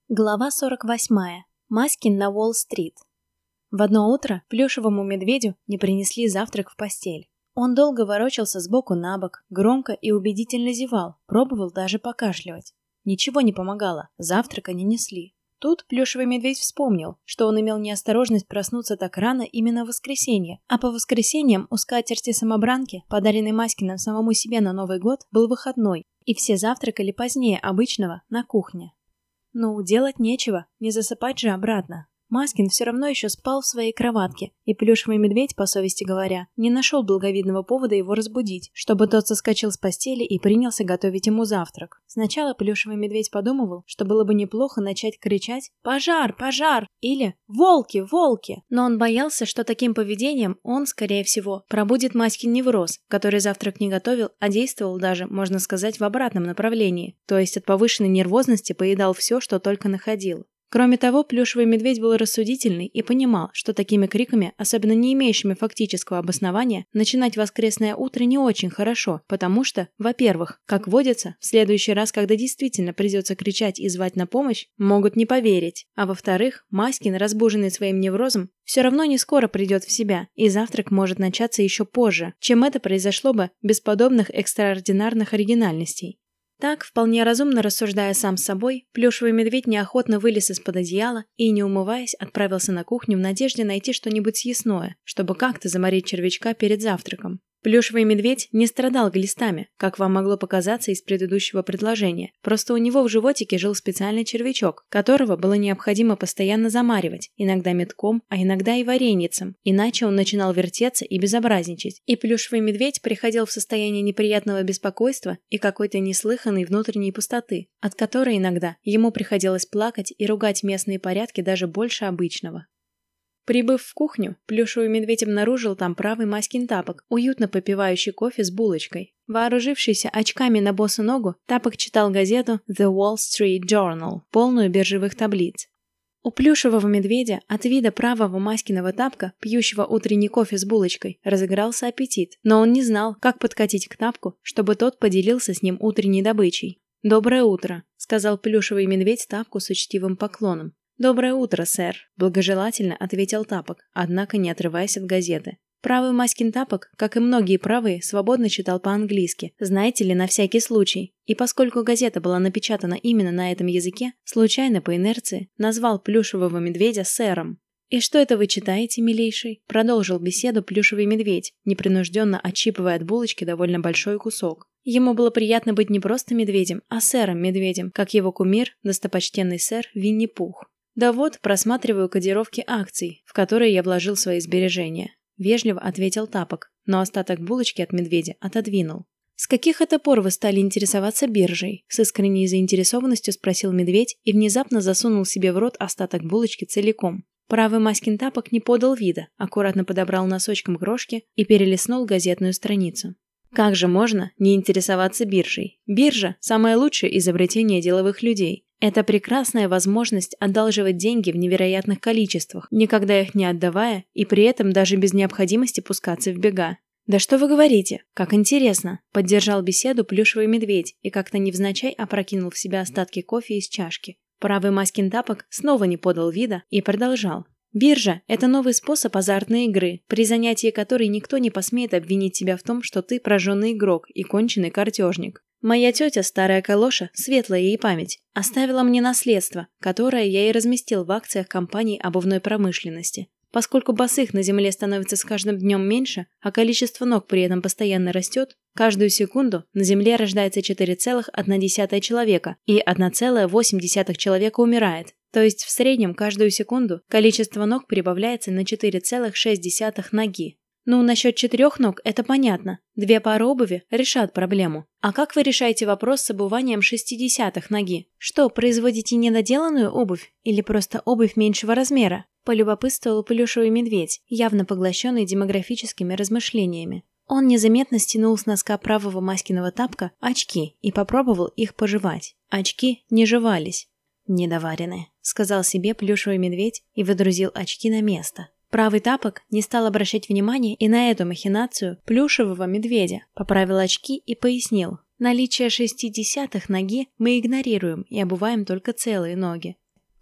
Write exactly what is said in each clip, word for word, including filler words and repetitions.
Глава сорок восьмая. Маскин на Уолл-стрит. В одно утро плюшевому медведю не принесли завтрак в постель. Он долго ворочался сбоку на бок, громко и убедительно зевал, пробовал даже покашливать. Ничего не помогало, завтрака не несли. Тут плюшевый медведь вспомнил, что он имел неосторожность проснуться так рано именно в воскресенье, а по воскресеньям у скатерти-самобранки, подаренной Маскиным самому себе на Новый год, был выходной, и все завтракали позднее обычного на кухне. Ну, делать нечего, не засыпать же обратно. Маскин все равно еще спал в своей кроватке, и плюшевый медведь, по совести говоря, не нашел благовидного повода его разбудить, чтобы тот соскочил с постели и принялся готовить ему завтрак. Сначала плюшевый медведь подумывал, что было бы неплохо начать кричать «Пожар! Пожар!» или «Волки! Волки!», но он боялся, что таким поведением он, скорее всего, пробудит Маскин невроз, который завтрак не готовил, а действовал даже, можно сказать, в обратном направлении, то есть от повышенной нервозности поедал все, что только находил. Кроме того, плюшевый медведь был рассудительный и понимал, что такими криками, особенно не имеющими фактического обоснования, начинать воскресное утро не очень хорошо, потому что, во-первых, как водится, в следующий раз, когда действительно придется кричать и звать на помощь, могут не поверить, а во-вторых, Маскин, разбуженный своим неврозом, все равно не скоро придет в себя, и завтрак может начаться еще позже, чем это произошло бы без подобных экстраординарных оригинальностей. Так, вполне разумно рассуждая сам с собой, плюшевый медведь неохотно вылез из-под одеяла и, не умываясь, отправился на кухню в надежде найти что-нибудь съестное, чтобы как-то заморить червячка перед завтраком. Плюшевый медведь не страдал глистами, как вам могло показаться из предыдущего предложения, просто у него в животике жил специальный червячок, которого было необходимо постоянно замаривать, иногда метком, а иногда и вареницем, иначе он начинал вертеться и безобразничать, и плюшевый медведь приходил в состояние неприятного беспокойства и какой-то неслыханной внутренней пустоты, от которой иногда ему приходилось плакать и ругать местные порядки даже больше обычного. Прибыв в кухню, плюшевый медведь обнаружил там правый Маскин Тапок, уютно попивающий кофе с булочкой. Вооружившийся очками на босу ногу, Тапок читал газету The Wall Street Journal, полную биржевых таблиц. У плюшевого медведя от вида правого Маскиного Тапка, пьющего утренний кофе с булочкой, разыгрался аппетит, но он не знал, как подкатить к Тапку, чтобы тот поделился с ним утренней добычей. «Доброе утро», — сказал плюшевый медведь Тапку с учтивым поклоном. «Доброе утро, сэр», – благожелательно ответил Тапок, однако не отрываясь от газеты. Правый Маскин Тапок, как и многие правые, свободно читал по-английски, знаете ли, на всякий случай. И поскольку газета была напечатана именно на этом языке, случайно по инерции назвал плюшевого медведя сэром. «И что это вы читаете, милейший?» – продолжил беседу плюшевый медведь, непринужденно отщипывая от булочки довольно большой кусок. Ему было приятно быть не просто медведем, а сэром-медведем, как его кумир, достопочтенный сэр Винни-Пух. «Да вот, просматриваю кодировки акций, в которые я вложил свои сбережения», – вежливо ответил Тапок, но остаток булочки от медведя отодвинул. «С каких это пор вы стали интересоваться биржей?» – с искренней заинтересованностью спросил медведь и внезапно засунул себе в рот остаток булочки целиком. Правый Маскин Тапок не подал вида, аккуратно подобрал носочком крошки и перелистнул газетную страницу. Как же можно не интересоваться биржей? Биржа – самое лучшее изобретение деловых людей. Это прекрасная возможность одалживать деньги в невероятных количествах, никогда их не отдавая и при этом даже без необходимости пускаться в бега. «Да что вы говорите? Как интересно!» – поддержал беседу плюшевый медведь и как-то невзначай опрокинул в себя остатки кофе из чашки. Правый Маскин Тапок снова не подал вида и продолжал. «Биржа – это новый способ азартной игры, при занятии которой никто не посмеет обвинить тебя в том, что ты прожженный игрок и конченый картежник. Моя тетя, старая калоша, светлая ей память, оставила мне наследство, которое я и разместил в акциях компаний обувной промышленности. Поскольку босых на земле становится с каждым днем меньше, а количество ног при этом постоянно растет, каждую секунду на земле рождается четыре целых одна десятая человека и одна целая восемь десятых человека умирает. То есть в среднем каждую секунду количество ног прибавляется на четыре целых шесть десятых ноги. Ну, насчет четырех ног это понятно. Две пары обуви решат проблему. А как вы решаете вопрос с обуванием шестидесятых ноги? Что, производите недоделанную обувь или просто обувь меньшего размера? Полюбопытствовал плюшевый медведь, явно поглощенный демографическими размышлениями. Он незаметно стянул с носка правого Маскиного Тапка очки и попробовал их пожевать. Очки не жевались. «Недоварены», — сказал себе плюшевый медведь и выдрузил очки на место. Правый Тапок не стал обращать внимания и на эту махинацию плюшевого медведя, поправил очки и пояснил. Наличие шестидесятых ноги мы игнорируем и обуваем только целые ноги.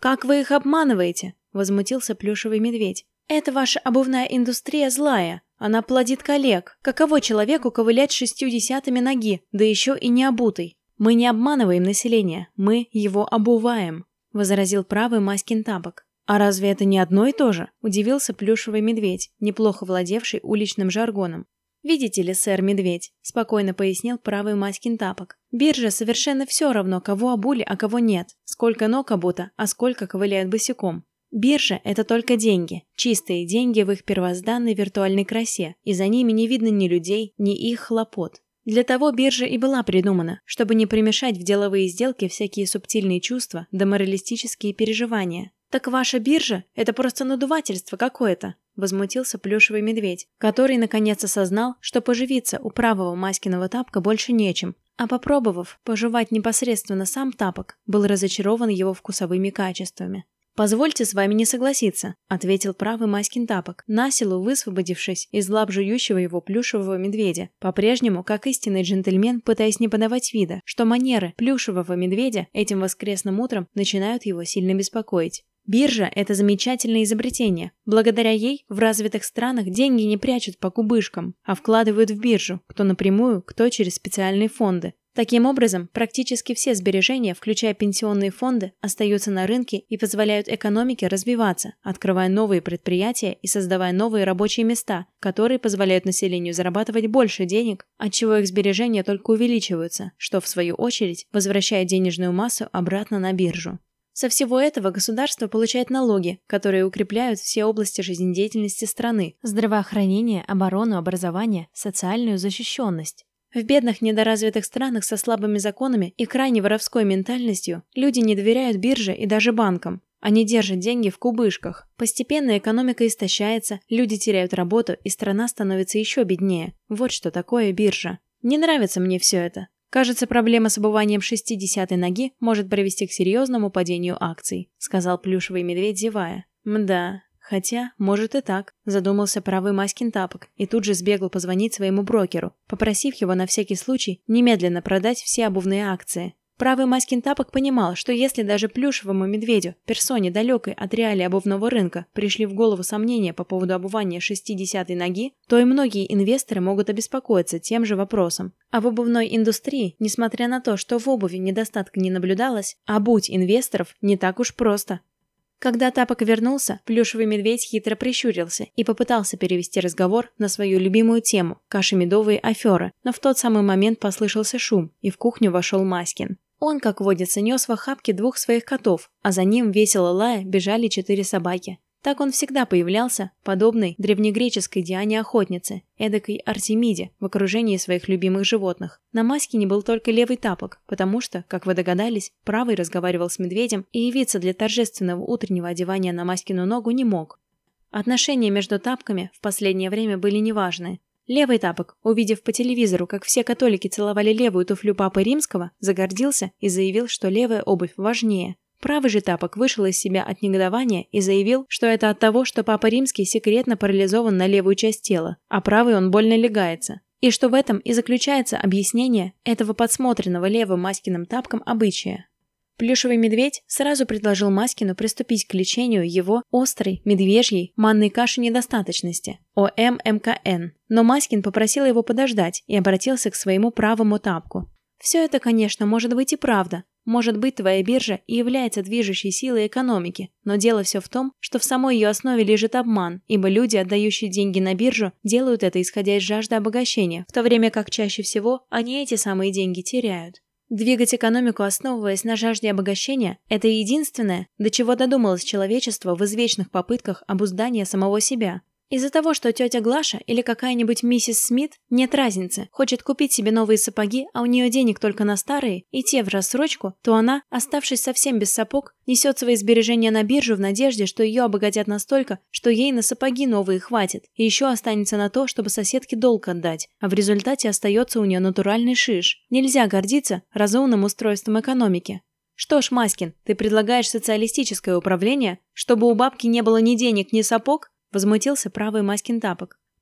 «Как вы их обманываете?» – возмутился плюшевый медведь. «Это ваша обувная индустрия злая. Она плодит коллег. Каково человеку ковылять шестью десятыми ноги, да еще и не обутый? Мы не обманываем население, мы его обуваем», – возразил правый Маськин Тапок. «А разве это не одно и то же?» – удивился плюшевый медведь, неплохо владевший уличным жаргоном. «Видите ли, сэр Медведь», – спокойно пояснил правый Маськин Тапок. «Бирже совершенно все равно, кого обули, а кого нет. Сколько ног обуто, а сколько ковыляют босиком. Биржа – это только деньги, чистые деньги в их первозданной виртуальной красе, и за ними не видно ни людей, ни их хлопот. Для того биржа и была придумана, чтобы не примешать в деловые сделки всякие субтильные чувства да моралистические переживания. «Так ваша биржа – это просто надувательство какое-то», – возмутился плюшевый медведь, который наконец осознал, что поживиться у правого Маськиного Тапка больше нечем, а попробовав пожевать непосредственно сам Тапок, был разочарован его вкусовыми качествами. «Позвольте с вами не согласиться», – ответил правый Маськин Тапок, насилу высвободившись из лап жующего его плюшевого медведя, по-прежнему, как истинный джентльмен, пытаясь не подавать вида, что манеры плюшевого медведя этим воскресным утром начинают его сильно беспокоить. Биржа – это замечательное изобретение. Благодаря ей в развитых странах деньги не прячут по кубышкам, а вкладывают в биржу, кто напрямую, кто через специальные фонды. Таким образом, практически все сбережения, включая пенсионные фонды, остаются на рынке и позволяют экономике развиваться, открывая новые предприятия и создавая новые рабочие места, которые позволяют населению зарабатывать больше денег, отчего их сбережения только увеличиваются, что, в свою очередь, возвращает денежную массу обратно на биржу. Со всего этого государство получает налоги, которые укрепляют все области жизнедеятельности страны – здравоохранение, оборону, образование, социальную защищенность. В бедных недоразвитых странах со слабыми законами и крайне воровской ментальностью люди не доверяют бирже и даже банкам. Они держат деньги в кубышках. Постепенно экономика истощается, люди теряют работу, и страна становится еще беднее. Вот что такое биржа. Не нравится мне все это. «Кажется, проблема с обуванием шестидесятой ноги может привести к серьезному падению акций», – сказал плюшевый медведь, зевая. «Мда, хотя, может и так», – задумался правый Маськин Тапок и тут же сбегал позвонить своему брокеру, попросив его на всякий случай немедленно продать все обувные акции. Правый Маськин Тапок понимал, что если даже плюшевому медведю, персоне далекой от реалий обувного рынка, пришли в голову сомнения по поводу обувания шестидесятой ноги, то и многие инвесторы могут обеспокоиться тем же вопросом. А в обувной индустрии, несмотря на то, что в обуви недостатка не наблюдалось, обуть инвесторов не так уж просто. Когда Тапок вернулся, плюшевый медведь хитро прищурился и попытался перевести разговор на свою любимую тему – кашемедовые аферы, но в тот самый момент послышался шум, и в кухню вошел Маськин. Он, как водится, нес в охапке двух своих котов, а за ним, весело лая, бежали четыре собаки. Так он всегда появлялся, подобной древнегреческой Диане-охотнице, эдакой Артемиде, в окружении своих любимых животных. На Маськине был только левый Тапок, потому что, как вы догадались, правый разговаривал с медведем и явиться для торжественного утреннего одевания на Маськину ногу не мог. Отношения между Тапками в последнее время были неважные. Левый Тапок, увидев по телевизору, как все католики целовали левую туфлю Папы Римского, загордился и заявил, что левая обувь важнее. Правый же Тапок вышел из себя от негодования и заявил, что это от того, что Папа Римский секретно парализован на левую часть тела, а правый он больно легается. И что в этом и заключается объяснение этого подсмотренного левым Маськиным Тапком обычая. Плюшевый медведь сразу предложил Маськину приступить к лечению его острой, медвежьей, манной каши недостаточности – О Эм Эм Ка Эн. Но Маськин попросил его подождать и обратился к своему правому Тапку. «Все это, конечно, может быть и правда. Может быть, твоя биржа и является движущей силой экономики, но дело все в том, что в самой ее основе лежит обман, ибо люди, отдающие деньги на биржу, делают это исходя из жажды обогащения, в то время как чаще всего они эти самые деньги теряют. Двигать экономику, основываясь на жажде обогащения, это единственное, до чего додумалось человечество в извечных попытках обуздания самого себя. Из-за того, что тетя Глаша или какая-нибудь миссис Смит, нет разницы, хочет купить себе новые сапоги, а у нее денег только на старые, и те в рассрочку, то она, оставшись совсем без сапог, несет свои сбережения на биржу в надежде, что ее обогатят настолько, что ей на сапоги новые хватит, и еще останется на то, чтобы соседке долг отдать, а в результате остается у нее натуральный шиш. Нельзя гордиться разумным устройством экономики. Что ж, Маськин, ты предлагаешь социалистическое управление, чтобы у бабки не было ни денег, ни сапог? Возмутился правый Маськин Тапок.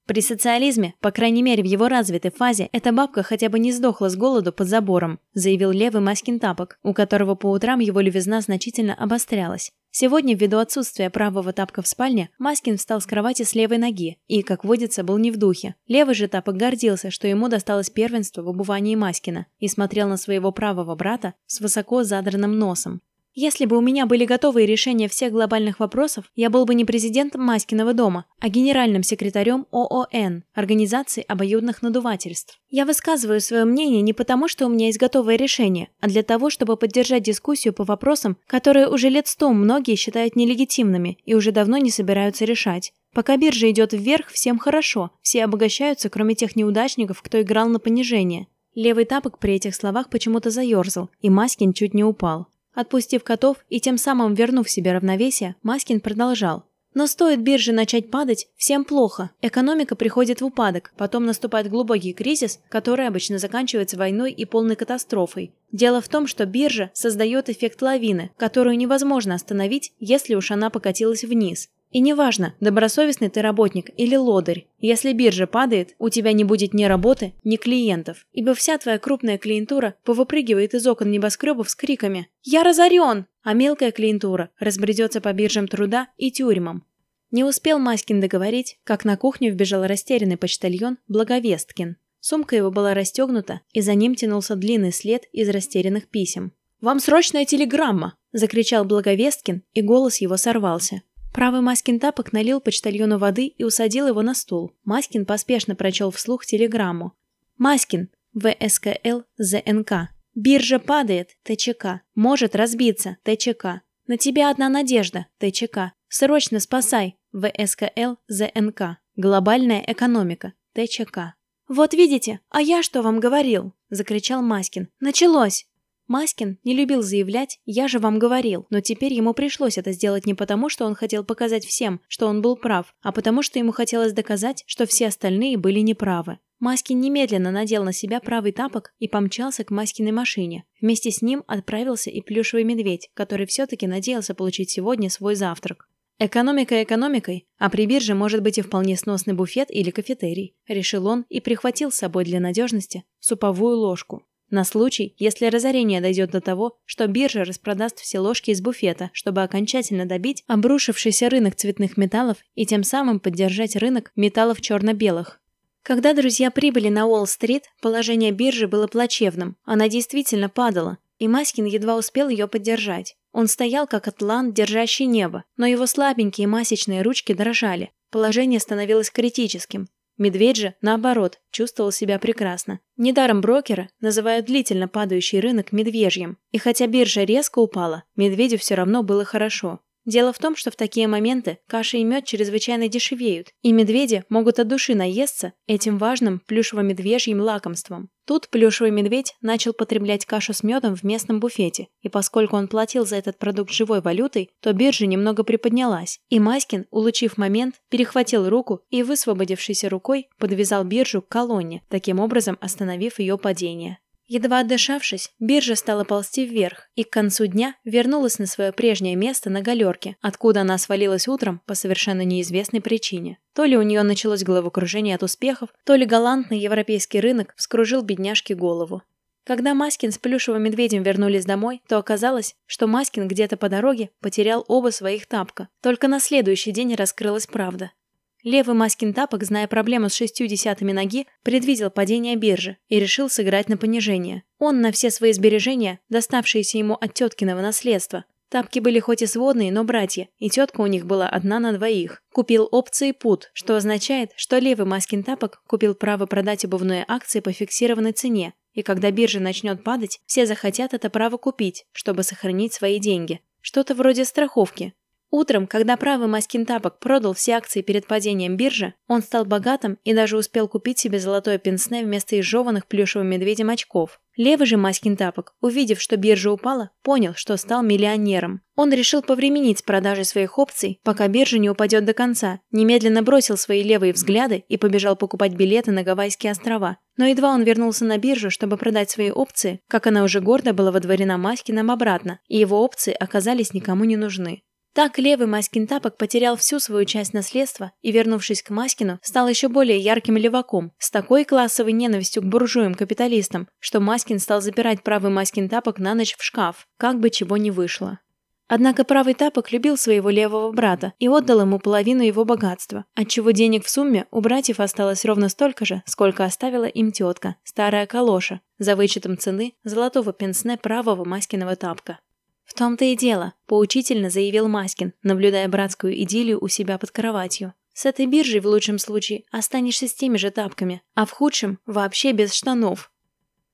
При социализме, по крайней мере в его развитой фазе, эта бабка хотя бы не сдохла с голоду под забором, заявил левый Маськин тапок, у которого по утрам его левизна значительно обострялась. Сегодня, ввиду отсутствия правого тапка в спальне, Маськин встал с кровати с левой ноги и, как водится, был не в духе. Левый же тапок гордился, что ему досталось первенство в обувании Маськина, и смотрел на своего правого брата с высоко задранным носом. Если бы у меня были готовые решения всех глобальных вопросов, я был бы не президентом Маськиного дома, а генеральным секретарем ООН, Организации обоюдных надувательств. Я высказываю свое мнение не потому, что у меня есть готовое решение, а для того, чтобы поддержать дискуссию по вопросам, которые уже лет сто многие считают нелегитимными и уже давно не собираются решать. Пока биржа идет вверх, всем хорошо, все обогащаются, кроме тех неудачников, кто играл на понижение. Левый тапок при этих словах почему-то заерзал, и Маськин чуть не упал. Отпустив котов и тем самым вернув себе равновесие, Маськин продолжал. Но стоит бирже начать падать, всем плохо. Экономика приходит в упадок, потом наступает глубокий кризис, который обычно заканчивается войной и полной катастрофой. Дело в том, что биржа создает эффект лавины, которую невозможно остановить, если уж она покатилась вниз. И неважно, добросовестный ты работник или лодырь, если биржа падает, у тебя не будет ни работы, ни клиентов, ибо вся твоя крупная клиентура повыпрыгивает из окон небоскребов с криками «Я разорен!», а мелкая клиентура разбредется по биржам труда и тюрьмам. Не успел Маськин договорить, как на кухню вбежал растерянный почтальон Благовесткин. Сумка его была расстегнута, и за ним тянулся длинный след из растерянных писем. «Вам срочная телеграмма!» – закричал Благовесткин, и голос его сорвался. Правый Маськин тапок налил почтальону воды и усадил его на стул. Маськин поспешно прочел вслух телеграмму. «Маськин, ВСКЛ ЗНК. Биржа падает, ТЧК. Может разбиться, ТЧК. На тебя одна надежда, ТЧК. Срочно спасай, ВСКЛ ЗНК. Глобальная экономика, ТЧК». «Вот видите, а я что вам говорил?» – закричал Маськин. «Началось!» Маськин не любил заявлять «я же вам говорил», но теперь ему пришлось это сделать не потому, что он хотел показать всем, что он был прав, а потому, что ему хотелось доказать, что все остальные были неправы. Маськин немедленно надел на себя правый тапок и помчался к Маськиной машине. Вместе с ним отправился и плюшевый медведь, который все-таки надеялся получить сегодня свой завтрак. Экономика экономикой, а при бирже может быть и вполне сносный буфет или кафетерий, решил он и прихватил с собой для надежности суповую ложку. На случай, если разорение дойдет до того, что биржа распродаст все ложки из буфета, чтобы окончательно добить обрушившийся рынок цветных металлов и тем самым поддержать рынок металлов черно-белых. Когда друзья прибыли на Уолл-стрит, положение биржи было плачевным, она действительно падала, и Маськин едва успел ее поддержать. Он стоял как атлант, держащий небо, но его слабенькие масечные ручки дрожали, положение становилось критическим. Медведь же, наоборот, чувствовал себя прекрасно. Недаром брокеры называют длительно падающий рынок медвежьим. И хотя биржа резко упала, медведю все равно было хорошо. Дело в том, что в такие моменты каша и мед чрезвычайно дешевеют, и медведи могут от души наесться этим важным плюшево-медвежьим лакомством. Тут плюшевый медведь начал потреблять кашу с медом в местном буфете, и поскольку он платил за этот продукт живой валютой, то биржа немного приподнялась, и Маськин, улучив момент, перехватил руку и, высвободившейся рукой, подвязал биржу к колонне, таким образом остановив ее падение. Едва отдышавшись, биржа стала ползти вверх и к концу дня вернулась на свое прежнее место на галерке, откуда она свалилась утром по совершенно неизвестной причине. То ли у нее началось головокружение от успехов, то ли галантный европейский рынок вскружил бедняжке голову. Когда Маськин с плюшевым медведем вернулись домой, то оказалось, что Маськин где-то по дороге потерял оба своих тапка. Только на следующий день раскрылась правда. Левый Маськин тапок, зная проблему с шестью десятыми ноги, предвидел падение биржи и решил сыграть на понижение. Он на все свои сбережения, доставшиеся ему от теткиного наследства, тапки были хоть и сводные, но братья, и тетка у них была одна на двоих, купил опции пут, что означает, что левый Маськин тапок купил право продать обувные акции по фиксированной цене, и когда биржа начнет падать, все захотят это право купить, чтобы сохранить свои деньги. Что-то вроде страховки. Утром, когда правый Маськин тапок продал все акции перед падением биржи, он стал богатым и даже успел купить себе золотое пенсне вместо изжеванных плюшевым медведем очков. Левый же Маськин тапок, увидев, что биржа упала, понял, что стал миллионером. Он решил повременить с продажей своих опций, пока биржа не упадет до конца, немедленно бросил свои левые взгляды и побежал покупать билеты на Гавайские острова. Но едва он вернулся на биржу, чтобы продать свои опции, как она уже гордо была водворена Маськиным обратно, и его опции оказались никому не нужны. Так левый Маськин тапок потерял всю свою часть наследства и, вернувшись к Маськину, стал еще более ярким леваком, с такой классовой ненавистью к буржуям-капиталистам, что Маськин стал запирать правый Маськин тапок на ночь в шкаф, как бы чего ни вышло. Однако правый тапок любил своего левого брата и отдал ему половину его богатства, отчего денег в сумме у братьев осталось ровно столько же, сколько оставила им тетка, старая калоша, за вычетом цены золотого пенсне правого Маськиного тапка. «В том-то и дело», – поучительно заявил Маськин, наблюдая братскую идиллию у себя под кроватью. «С этой биржей в лучшем случае останешься с теми же тапками, а в худшем – вообще без штанов.